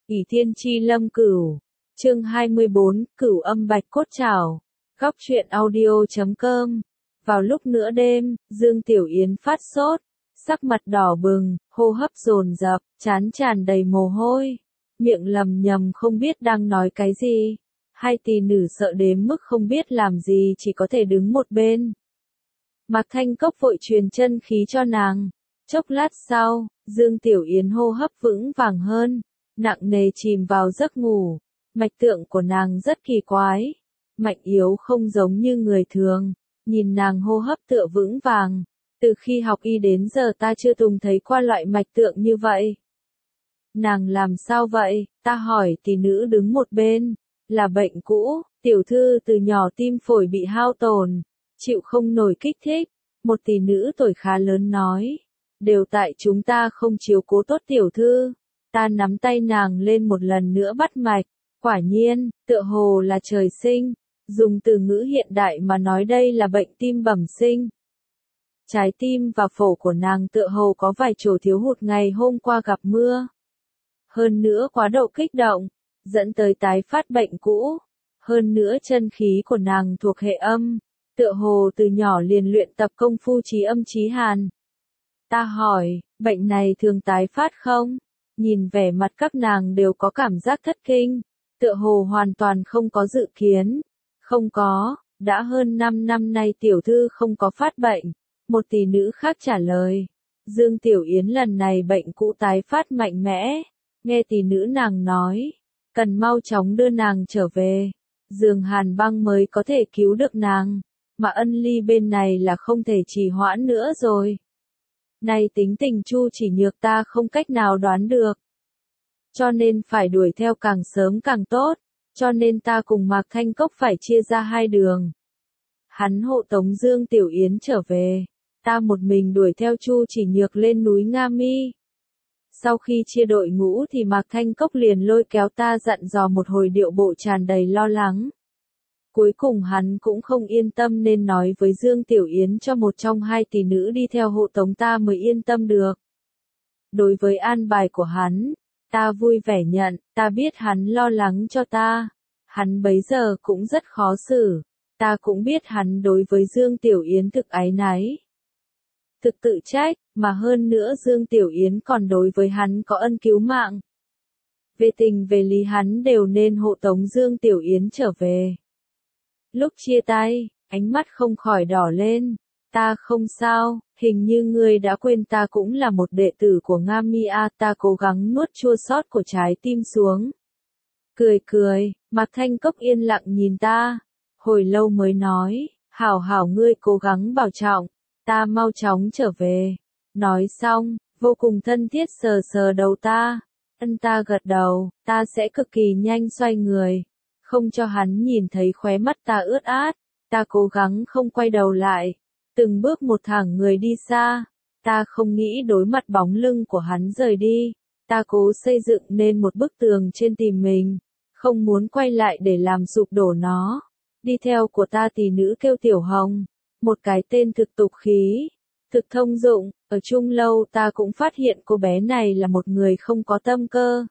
ỷ thiên chi lâm cửu. Chương 24, Cửu âm bạch cốt trảo. Góc truyện audio.com. Vào lúc nửa đêm, Dương Tiểu Yến phát sốt, sắc mặt đỏ bừng, hô hấp dồn dập, trán tràn đầy mồ hôi, miệng lầm nhầm không biết đang nói cái gì. Hai tỷ nữ sợ đến mức không biết làm gì, chỉ có thể đứng một bên. Mạc Thanh Cốc vội truyền chân khí cho nàng. Chốc lát sau, Dương Tiểu Yến hô hấp vững vàng hơn, nặng nề chìm vào giấc ngủ. Mạch tượng của nàng rất kỳ quái, mạnh yếu không giống như người thường, nhìn nàng hô hấp tựa vững vàng. Từ khi học y đến giờ ta chưa từng thấy qua loại mạch tượng như vậy. Nàng làm sao vậy? Ta hỏi. Tỷ nữ đứng một bên. Là bệnh cũ, tiểu thư từ nhỏ tim phổi bị hao tổn, chịu không nổi kích thích. Một tỷ nữ tuổi khá lớn nói. Đều tại chúng ta không chiếu cố tốt tiểu thư. Ta nắm tay nàng lên một lần nữa bắt mạch. Quả nhiên, tựa hồ là trời sinh. Dùng từ ngữ hiện đại mà nói đây là bệnh tim bẩm sinh. Trái tim và phổi của nàng tựa hồ có vài chỗ thiếu hụt ngày hôm qua gặp mưa. Hơn nữa quá độ kích động, dẫn tới tái phát bệnh cũ. Hơn nữa chân khí của nàng thuộc hệ âm, tựa hồ từ nhỏ liền luyện tập công phu trí âm trí hàn. Ta hỏi, bệnh này thường tái phát không? Nhìn vẻ mặt các nàng đều có cảm giác thất kinh, tựa hồ hoàn toàn không có dự kiến. Không có, đã hơn 5 năm nay tiểu thư không có phát bệnh. Một tỷ nữ khác trả lời. Dương Tiểu Yến lần này bệnh cũ tái phát mạnh mẽ. Nghe tỷ nữ nàng nói, cần mau chóng đưa nàng trở về. Giường hàn băng mới có thể cứu được nàng. Mà Ân Ly bên này là không thể trì hoãn nữa rồi. Này tính tình Chu Chỉ Nhược ta không cách nào đoán được. Cho nên phải đuổi theo càng sớm càng tốt. Cho nên ta cùng Mạc Thanh Cốc phải chia ra hai đường. Hắn hộ tống Dương Tiểu Yến trở về. Ta một mình đuổi theo Chu Chỉ Nhược lên núi Nga Mi. Sau khi chia đội ngũ thì Mạc Thanh Cốc liền lôi kéo ta dặn dò một hồi điệu bộ tràn đầy lo lắng. Cuối cùng hắn cũng không yên tâm nên nói với Dương Tiểu Yến cho một trong hai tỷ nữ đi theo hộ tống ta mới yên tâm được. Đối với an bài của hắn, ta vui vẻ nhận, ta biết hắn lo lắng cho ta. Hắn bấy giờ cũng rất khó xử. Ta cũng biết hắn đối với Dương Tiểu Yến thực áy náy. Thực tự trách, mà hơn nữa Dương Tiểu Yến còn đối với hắn có ân cứu mạng. Về tình về lý hắn đều nên hộ tống Dương Tiểu Yến trở về. Lúc chia tay, ánh mắt không khỏi đỏ lên. Ta không sao, hình như ngươi đã quên ta cũng là một đệ tử của Nga Mi a. Ta cố gắng nuốt chua xót của trái tim xuống. Cười cười, Mạc Thanh Cốc yên lặng nhìn ta. Hồi lâu mới nói, hảo hảo ngươi cố gắng bảo trọng. Ta mau chóng trở về. Nói xong, vô cùng thân thiết sờ sờ đầu ta. Ta gật đầu, ta sẽ cực kỳ nhanh xoay người. Không cho hắn nhìn thấy khóe mắt ta ướt át. Ta cố gắng không quay đầu lại. Từng bước một thẳng người đi xa. Ta không nghĩ đối mặt bóng lưng của hắn rời đi. Ta cố xây dựng nên một bức tường trên tìm mình. Không muốn quay lại để làm sụp đổ nó. Đi theo của ta tỷ nữ kêu Tiểu Hồng. Một cái tên thực tục khí, thực thông dụng, ở chung lâu ta cũng phát hiện cô bé này là một người không có tâm cơ.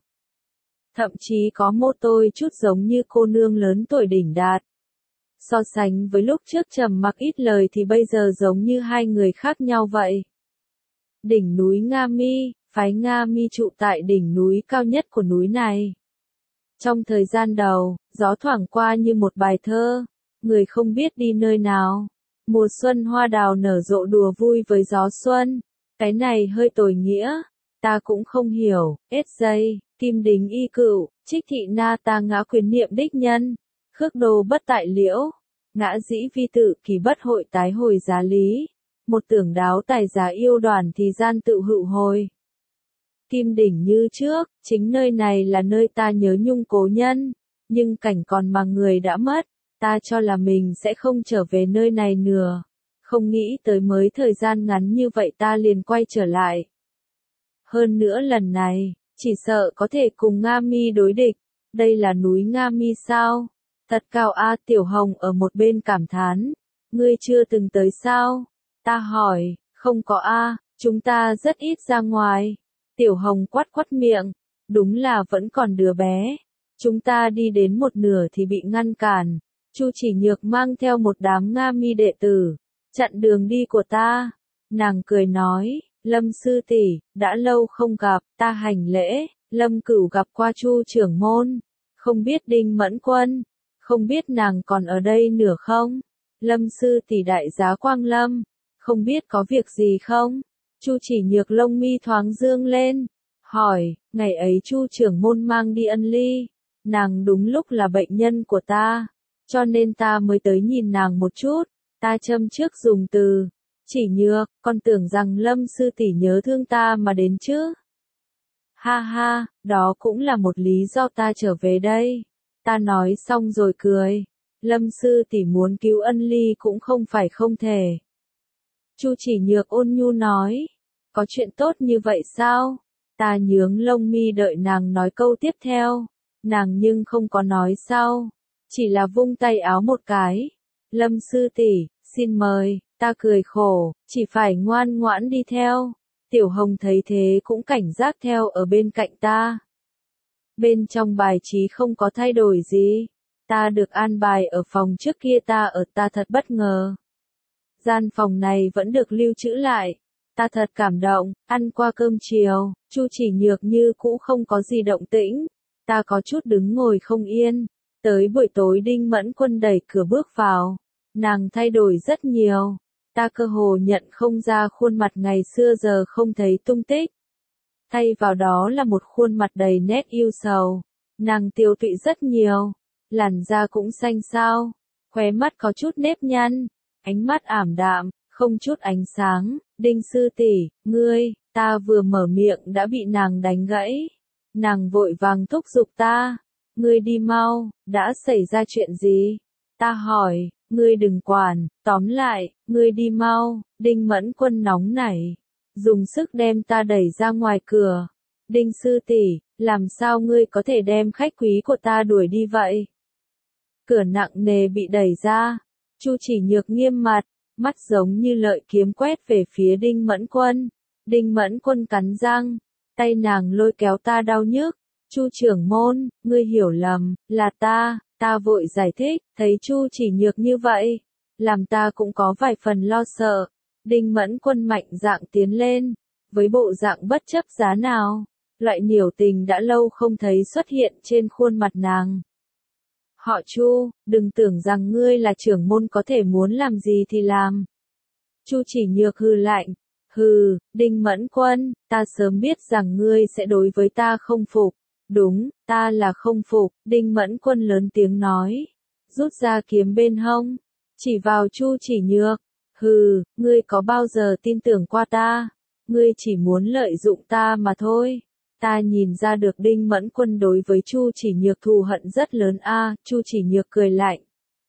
Thậm chí có mô tôi chút giống như cô nương lớn tuổi đỉnh đạt. So sánh với lúc trước trầm mặc ít lời thì bây giờ giống như hai người khác nhau vậy. Đỉnh núi Nga Mi, phái Nga Mi trụ tại đỉnh núi cao nhất của núi này. Trong thời gian đầu, gió thoảng qua như một bài thơ, người không biết đi nơi nào. Mùa xuân hoa đào nở rộ đùa vui với gió xuân. Cái này hơi tồi nghĩa. Ta cũng không hiểu. SJ, Kim Đính y cựu, Trích thị na ta ngã quyền niệm đích nhân. Khước đô bất tại liễu. Ngã dĩ vi tự kỳ bất hội tái hồi giá lý. Một tưởng đáo tài giá yêu đoàn thì gian tự hữu hồi. Kim đỉnh như trước, chính nơi này là nơi ta nhớ nhung cố nhân. Nhưng cảnh còn mà người đã mất. Ta cho là mình sẽ không trở về nơi này nữa. Không nghĩ tới mới thời gian ngắn như vậy ta liền quay trở lại. Hơn nữa lần này, chỉ sợ có thể cùng Nga Mi đối địch. Đây là núi Nga Mi sao? Thật cao a. Tiểu Hồng ở một bên cảm thán. Ngươi chưa từng tới sao? Ta hỏi, không có a. Chúng ta rất ít ra ngoài. Tiểu Hồng quát quát miệng. đúng là vẫn còn đứa bé. Chúng ta đi đến một nửa thì bị ngăn cản. Chu Chỉ Nhược mang theo một đám Nga mi đệ tử, chặn đường đi của ta. Nàng cười nói, Lâm sư tỷ, đã lâu không gặp, ta hành lễ. Lâm Cửu gặp qua Chu trưởng môn, không biết Đinh Mẫn Quân, không biết nàng còn ở đây nữa không? Lâm sư tỷ đại giá Quang Lâm, không biết có việc gì không? Chu Chỉ Nhược lông mi thoáng dương lên, hỏi, ngày ấy Chu trưởng môn mang đi ân ly, nàng đúng lúc là bệnh nhân của ta, cho nên ta mới tới nhìn nàng một chút. Ta châm trước dùng từ, Chỉ Nhược, con tưởng rằng Lâm sư tỷ nhớ thương ta mà đến chứ. Ha ha, đó cũng là một lý do ta trở về đây. Ta nói xong rồi cười. Lâm sư tỷ muốn cứu ân ly cũng không phải không thể. Chu Chỉ Nhược ôn nhu nói. Có chuyện tốt như vậy sao? Ta nhướng lông mi đợi nàng nói câu tiếp theo. Nàng nhưng không có nói sau. Chỉ là vung tay áo một cái. Lâm sư tỷ, xin mời. Ta cười khổ, chỉ phải ngoan ngoãn đi theo. Tiểu Hồng thấy thế cũng cảnh giác theo ở bên cạnh ta. Bên trong bài trí không có thay đổi gì. Ta được an bài ở phòng trước kia ta thật bất ngờ. Gian phòng này vẫn được lưu trữ lại. Ta thật cảm động, ăn qua cơm chiều, Chu Chỉ Nhược như cũ không có gì động tĩnh. Ta có chút đứng ngồi không yên. Tới buổi tối Đinh Mẫn Quân đẩy cửa bước vào. Nàng thay đổi rất nhiều. Ta cơ hồ nhận không ra khuôn mặt ngày xưa giờ không thấy tung tích. Thay vào đó là một khuôn mặt đầy nét yêu sầu. Nàng tiêu tụy rất nhiều. Làn da cũng xanh xao. Khóe mắt có chút nếp nhăn. Ánh mắt ảm đạm, không chút ánh sáng. Đinh sư tỷ, ngươi, ta vừa mở miệng đã bị nàng đánh gãy. Nàng vội vàng thúc giục ta. Ngươi đi mau, đã xảy ra chuyện gì? Ta hỏi. Ngươi đừng quản, tóm lại, ngươi đi mau. Đinh Mẫn Quân nóng nảy, dùng sức đem ta đẩy ra ngoài cửa. Đinh sư tỷ, làm sao ngươi có thể đem khách quý của ta đuổi đi vậy? Cửa nặng nề bị đẩy ra. Chu Chỉ Nhược nghiêm mặt, mắt giống như lợi kiếm quét về phía Đinh Mẫn Quân. Đinh Mẫn Quân cắn răng, tay nàng lôi kéo ta đau nhức. Chu trưởng môn, ngươi hiểu lầm, là ta. Ta vội giải thích, thấy Chu Chỉ Nhược như vậy, làm ta cũng có vài phần lo sợ. Đinh Mẫn Quân mạnh dạn tiến lên, với bộ dạng bất chấp giá nào, loại nhiểu tình đã lâu không thấy xuất hiện trên khuôn mặt nàng. Họ Chu, đừng tưởng rằng ngươi là trưởng môn có thể muốn làm gì thì làm. Chu Chỉ Nhược hừ lạnh, hừ, Đinh Mẫn Quân, ta sớm biết rằng ngươi sẽ đối với ta không phục. Đúng, ta là không phục, Đinh Mẫn Quân lớn tiếng nói. Rút ra kiếm bên hông, chỉ vào Chu Chỉ Nhược. Hừ, ngươi có bao giờ tin tưởng qua ta? Ngươi chỉ muốn lợi dụng ta mà thôi. Ta nhìn ra được Đinh Mẫn Quân đối với Chu Chỉ Nhược thù hận rất lớn a. Chu Chỉ Nhược cười lạnh.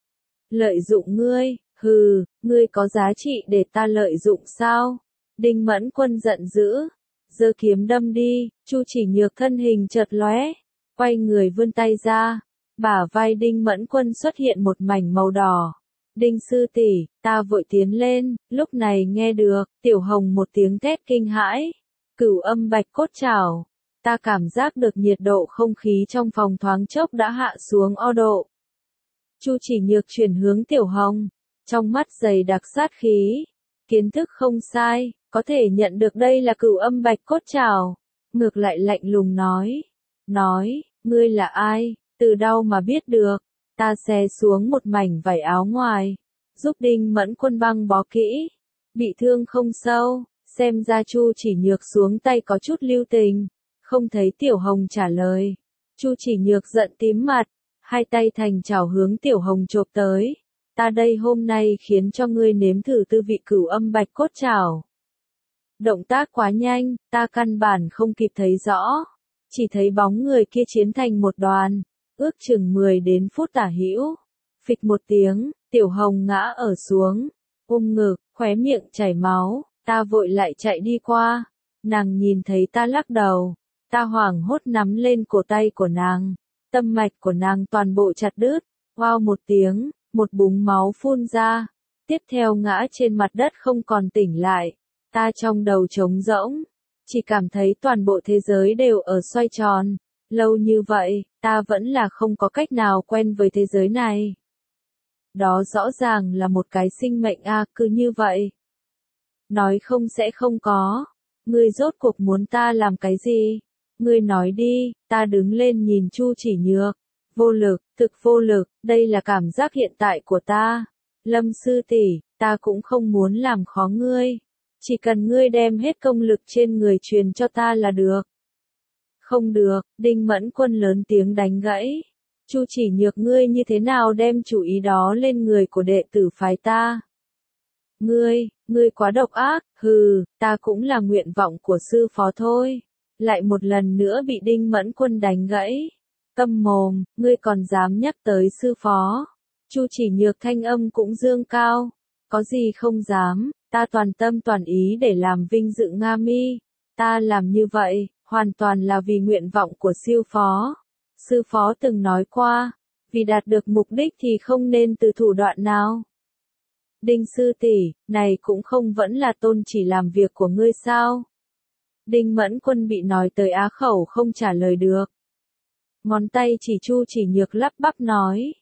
Lợi dụng ngươi, hừ, ngươi có giá trị để ta lợi dụng sao? Đinh Mẫn Quân giận dữ. Giơ kiếm đâm đi. Chu Chỉ Nhược thân hình chợt lóe, quay người vươn tay ra, bả vai Đinh Mẫn Quân xuất hiện một mảnh màu đỏ. Đinh sư tỷ, ta vội tiến lên, lúc này nghe được Tiểu Hồng một tiếng thét kinh hãi. Cửu âm bạch cốt trảo. Ta cảm giác được nhiệt độ không khí trong phòng thoáng chốc đã hạ xuống o độ. Chu Chỉ Nhược chuyển hướng Tiểu Hồng, trong mắt dày đặc sát khí. Kiến thức không sai, có thể nhận được đây là cửu âm bạch cốt trảo. Ngược lại lạnh lùng nói, ngươi là ai, từ đâu mà biết được? Ta xé xuống một mảnh vải áo ngoài, giúp Đinh Mẫn Quân băng bó kỹ. Bị thương không sâu, xem ra Chu Chỉ Nhược xuống tay có chút lưu tình. Không thấy Tiểu Hồng trả lời. Chu Chỉ Nhược giận tím mặt, hai tay thành chảo hướng Tiểu Hồng chộp tới. Ta đây hôm nay khiến cho ngươi nếm thử tư vị cửu âm bạch cốt trảo. Động tác quá nhanh, ta căn bản không kịp thấy rõ. Chỉ thấy bóng người kia chiến thành một đoàn, ước chừng 10 đến phút tả hữu. Phịch một tiếng, Tiểu Hồng ngã ở xuống, ngực, khóe miệng chảy máu. Ta vội lại chạy đi qua. Nàng nhìn thấy ta lắc đầu. Ta hoảng hốt nắm lên cổ tay của nàng. Tâm mạch của nàng toàn bộ chặt đứt. Wow một tiếng, một búng máu phun ra. Tiếp theo ngã trên mặt đất không còn tỉnh lại. Ta trong đầu trống rỗng. chỉ cảm thấy toàn bộ thế giới đều ở xoay tròn. Lâu như vậy, ta vẫn là không có cách nào quen với thế giới này. Đó rõ ràng là một cái sinh mệnh cứ như vậy. Nói không sẽ không có. Ngươi rốt cuộc muốn ta làm cái gì? Ngươi nói đi, ta đứng lên nhìn Chu Chỉ Nhược. Vô lực, thực vô lực, đây là cảm giác hiện tại của ta. Lâm sư tỷ, ta cũng không muốn làm khó ngươi. Chỉ cần ngươi đem hết công lực trên người truyền cho ta là được. Không được, Đinh Mẫn Quân lớn tiếng đánh gãy. Chu Chỉ Nhược, ngươi như thế nào đem chủ ý đó lên người của đệ tử phái ta? Ngươi quá độc ác, hừ, ta cũng là nguyện vọng của sư phó thôi. Lại một lần nữa bị Đinh Mẫn Quân đánh gãy. Câm mồm, ngươi còn dám nhắc tới sư phó. Chu Chỉ Nhược thanh âm cũng dương cao. Có gì không dám, ta toàn tâm toàn ý để làm vinh dự Nga Mi. Ta làm như vậy, hoàn toàn là vì nguyện vọng của siêu phó. Sư phó từng nói qua, vì đạt được mục đích thì không nên từ thủ đoạn nào. Đinh sư tỷ, này cũng không vẫn là tôn chỉ làm việc của ngươi sao? Đinh Mẫn Quân bị nói tới á khẩu không trả lời được. Ngón tay chỉ Chu Chỉ Nhược lắp bắp nói.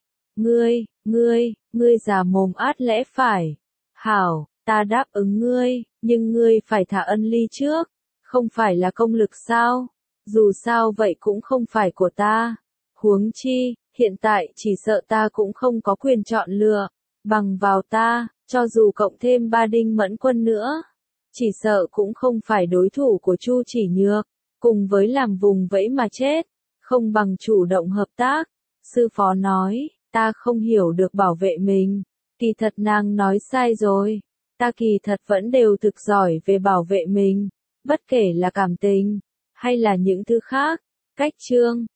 Ngươi già mồm át lẽ phải. Hảo, ta đáp ứng ngươi, nhưng ngươi phải thả ân ly trước. Không phải là công lực sao? Dù sao vậy cũng không phải của ta. Huống chi, hiện tại chỉ sợ ta cũng không có quyền chọn lựa. Bằng vào ta, cho dù cộng thêm 3 Đinh Mẫn Quân nữa, chỉ sợ cũng không phải đối thủ của Chu Chỉ Nhược. Cùng với làm vùng vẫy mà chết, không bằng chủ động hợp tác. Sư phó nói, ta không hiểu được bảo vệ mình. Kỳ thật nàng nói sai rồi. Ta kỳ thật vẫn đều thực giỏi về bảo vệ mình. Bất kể là cảm tình, hay là những thứ khác. Cách chương